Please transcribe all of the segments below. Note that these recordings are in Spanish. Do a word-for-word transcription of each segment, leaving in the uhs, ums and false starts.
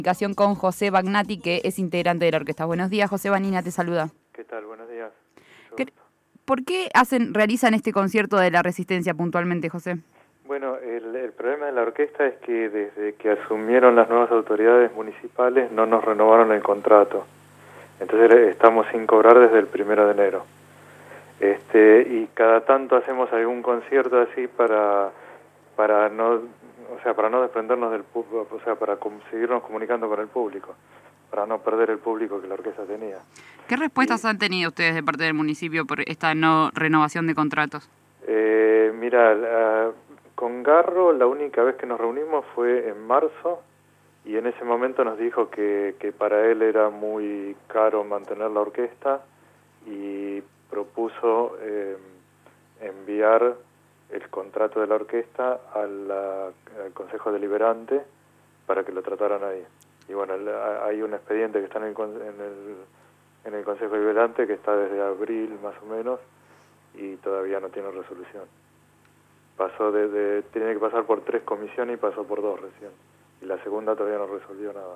Comunicación con José Bagnati, que es integrante de la orquesta. Buenos días, José. Vanina te saluda. ¿Qué tal? Buenos días. ¿Qué, ¿Por qué hacen, realizan este concierto de la Resistencia puntualmente, José? Bueno, el, el problema de la orquesta es que desde que asumieron las nuevas autoridades municipales no nos renovaron el contrato. Entonces estamos sin cobrar desde el primero de enero. Este, y cada tanto hacemos algún concierto así para, para no, o sea, para no desprendernos del público, o sea, para seguirnos comunicando con el público, para no perder el público que la orquesta tenía. ¿Qué respuestas y, han tenido ustedes de parte del municipio por esta no renovación de contratos? Eh, mira, la, con Garro la única vez que nos reunimos fue en marzo y en ese momento nos dijo que, que para él era muy caro mantener la orquesta y propuso eh, enviar el contrato de la orquesta a la, al Consejo Deliberante para que lo trataran ahí. Y bueno, hay un expediente que está en el, en el, en el Consejo Deliberante que está desde abril más o menos y todavía no tiene resolución. Pasó de, de, tiene que pasar por tres comisiones y pasó por dos recién. Y la segunda todavía no resolvió nada.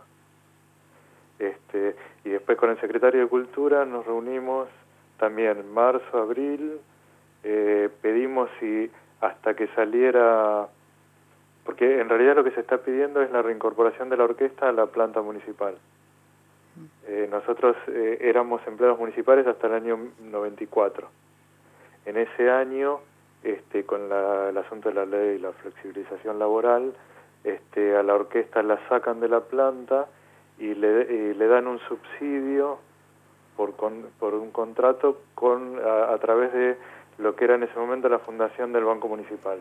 Este, y después con el secretario de Cultura nos reunimos también en marzo, abril, eh, pedimos si hasta que saliera, porque en realidad lo que se está pidiendo es la reincorporación de la orquesta a la planta municipal. Eh, nosotros eh, éramos empleados municipales hasta el año noventa y cuatro. En ese año, este, con la, el asunto de la ley y la flexibilización laboral, este, a la orquesta la sacan de la planta y le, y le dan un subsidio por, con, por un contrato con a, a través de lo que era en ese momento la fundación del Banco Municipal.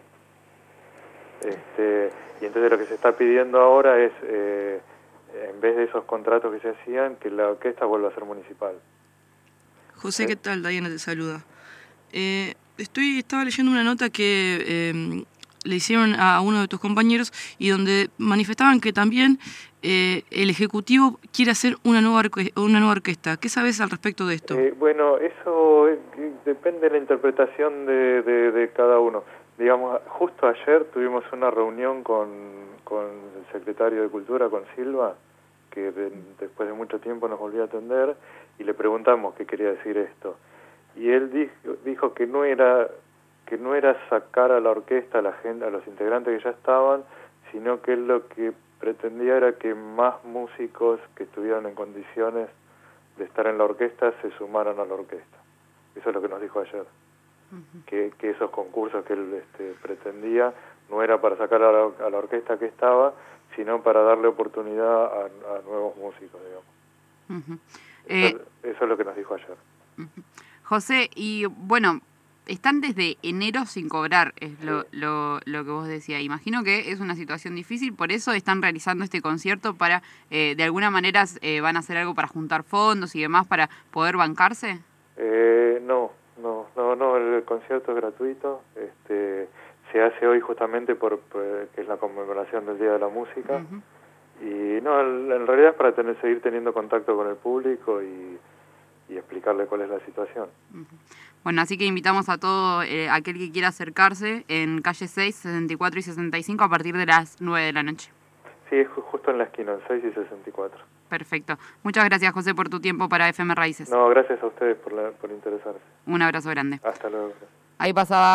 Este, y entonces lo que se está pidiendo ahora es, eh, en vez de esos contratos que se hacían, que la orquesta vuelva a ser municipal. José, ¿Eh? ¿Qué tal? Diana te saluda. Eh, estoy estaba leyendo una nota que eh, le hicieron a uno de tus compañeros y donde manifestaban que también eh, el Ejecutivo quiere hacer una nueva, orque una nueva orquesta. ¿Qué sabes al respecto de esto? Eh, bueno, eso eh, depende de la interpretación de, de, de cada uno. Digamos, justo ayer tuvimos una reunión con, con el secretario de Cultura, con Silva, que de, después de mucho tiempo nos volvió a atender, y le preguntamos qué quería decir esto. Y él dijo, dijo que no era que no era sacar a la orquesta a la gente, a los integrantes que ya estaban, sino que él lo que pretendía era que más músicos que estuvieran en condiciones de estar en la orquesta se sumaran a la orquesta. Eso es lo que nos dijo ayer. Uh-huh. que, que esos concursos que él este, pretendía no era para sacar a la, a la orquesta que estaba, sino para darle oportunidad a, a nuevos músicos, digamos. Uh-huh. eso, eh... eso es lo que nos dijo ayer. Uh-huh. José, y bueno, están desde enero sin cobrar, es lo, sí. lo, lo que vos decías. Imagino que es una situación difícil, por eso están realizando este concierto para, eh, de alguna manera, eh, van a hacer algo para juntar fondos y demás para poder bancarse. Eh, no, no, no, no, el concierto es gratuito, este, se hace hoy justamente por, por que es la conmemoración del Día de la Música, uh-huh. y no, en realidad es para tener, seguir teniendo contacto con el público y y explicarle cuál es la situación. Bueno, así que invitamos a todo eh, aquel que quiera acercarse en calle seis, sesenta y cuatro y sesenta y cinco a partir de las nueve de la noche. Sí, es justo en la esquina, en seis y sesenta y cuatro. Perfecto. Muchas gracias, José, por tu tiempo para F M Raíces. No, gracias a ustedes por, la, por interesarse. Un abrazo grande. Hasta luego. Ahí pasaba